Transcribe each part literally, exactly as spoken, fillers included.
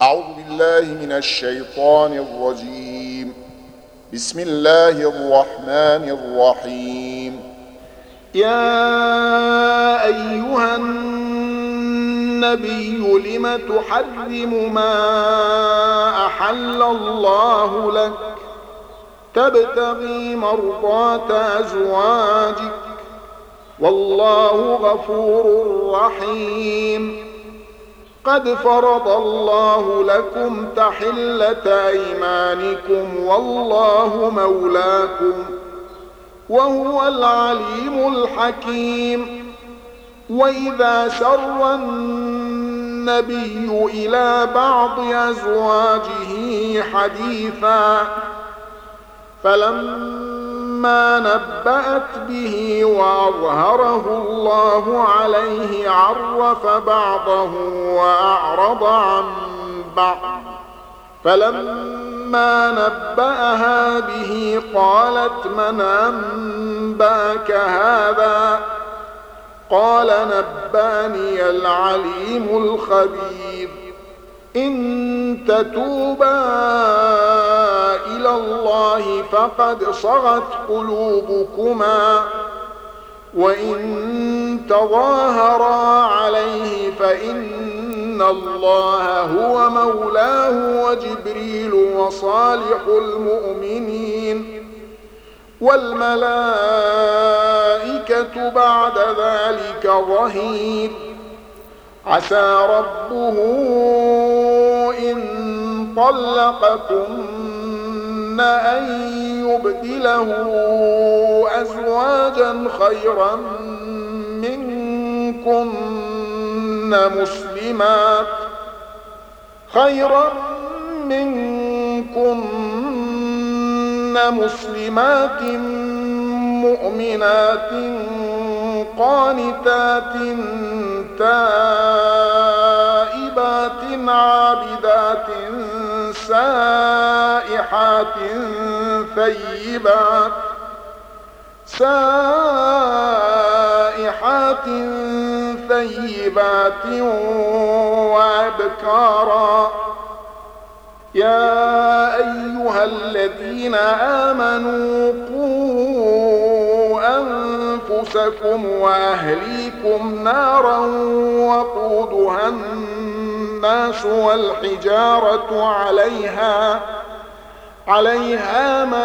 أعوذ بالله من الشيطان الرجيم. بسم الله الرحمن الرحيم. يا أيها النبي لم تحرم ما أحل الله لك تبتغي مرضات أزواجك والله غفور رحيم. قد فرض الله لكم تحلة أيمانكم والله مولاكم وهو العليم الحكيم. وإذا سر النبي إلى بعض أزواجه حديثا فلما نبأت به وأظهره الله عليه عرف بعضه وأعرض عن بعض. فلما نبأها به قالت من أنبأك هذا؟ قال نبأني العليم الخبير. إن تتوبا إلى الله فقد صغت قلوبكما وإن تظاهرا عليه فإن الله هو مولاه وجبريل وصالح المؤمنين والملائكة بعد ذلك ظهير. عسى ربه إن طلقكن أن يبدله أزواجا خيرا منكن مسلمات خيرا منكن مسلمات مؤمنات قانتات تائبات عابدات سائحات ثيبات سائحات ثيبات وأبكارا. يا أيها الذين آمنوا قوا أنفسكم وأهليكم نارا وقودها الناس والحجارة عليها عليها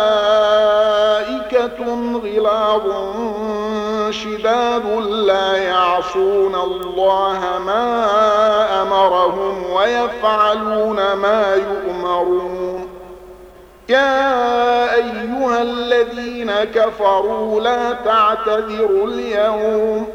ملائكة غلاظ شداد لا يعصون الله ما أمرهم ويفعلون ما يؤمرون. يا أيها الذين كفروا لا تعتذروا اليوم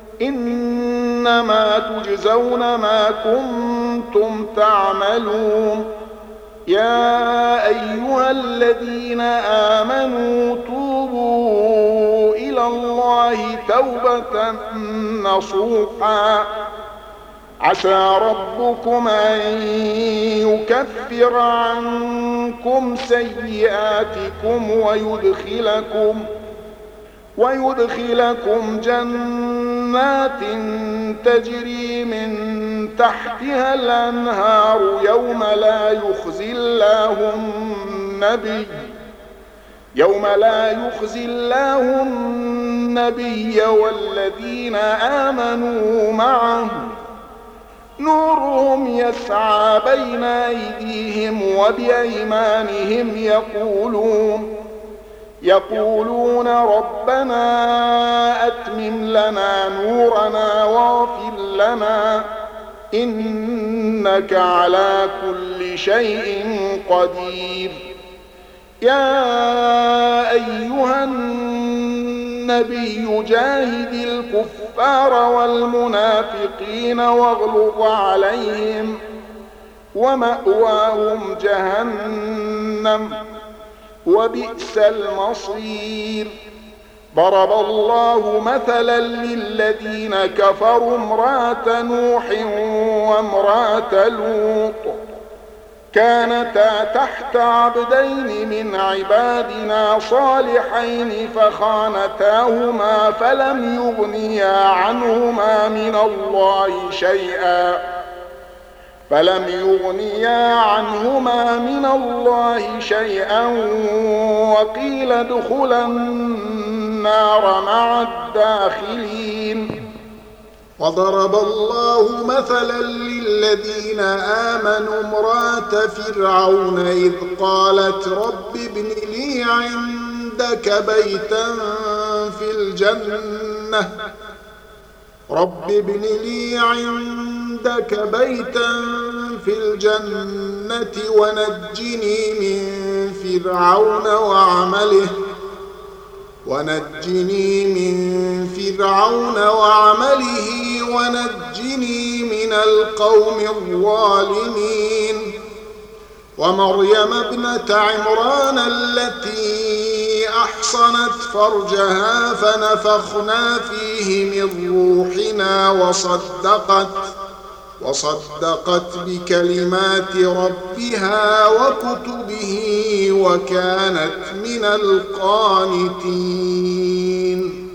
إنما تجزون ما كنتم تعملون. يا أيها الذين آمنوا توبوا إلى الله توبة نصوحا عسى ربكم أن يكفر عنكم سيئاتكم ويدخلكم ويدخلكم جنات تجري من تحتها الأنهار يوم لا يخزي الله النبي يوم لا يخزي الله النبي والذين آمنوا معه نورهم يسعى بين أيديهم وبأيمانهم يقولون يقولون ربنا أتمم لنا نورنا واغفر لنا إنك على كل شيء قدير. يا أيها النبي جاهد الكفار والمنافقين واغلظ عليهم ومأواهم جهنم وبئس المصير. ضرب الله مثلا للذين كفروا امرأة نوح وامرأة لوط كانتا تحت عبدين من عبادنا صالحين فخانتاهما فلم يغنيا عنهما من الله شيئا فلم يغنيا عنهما من الله شيئا وقيل ادخلا النار مع الداخلين. وضرب الله مثلا للذين آمنوا امرأة فرعون إذ قالت رب ابن لي عندك بيتا في الجنة رب ابن لي عندك بيتا في الجنة ونجني من فرعون وعمله ونجني من فرعون وعمله ونجني من القوم الظالمين. ومريم ابنة عمران التي أحصنت فرجها فنفخنا فيه من روحنا وصدقت وصدقت بكلمات ربها وكتبه وكانت من القانتين.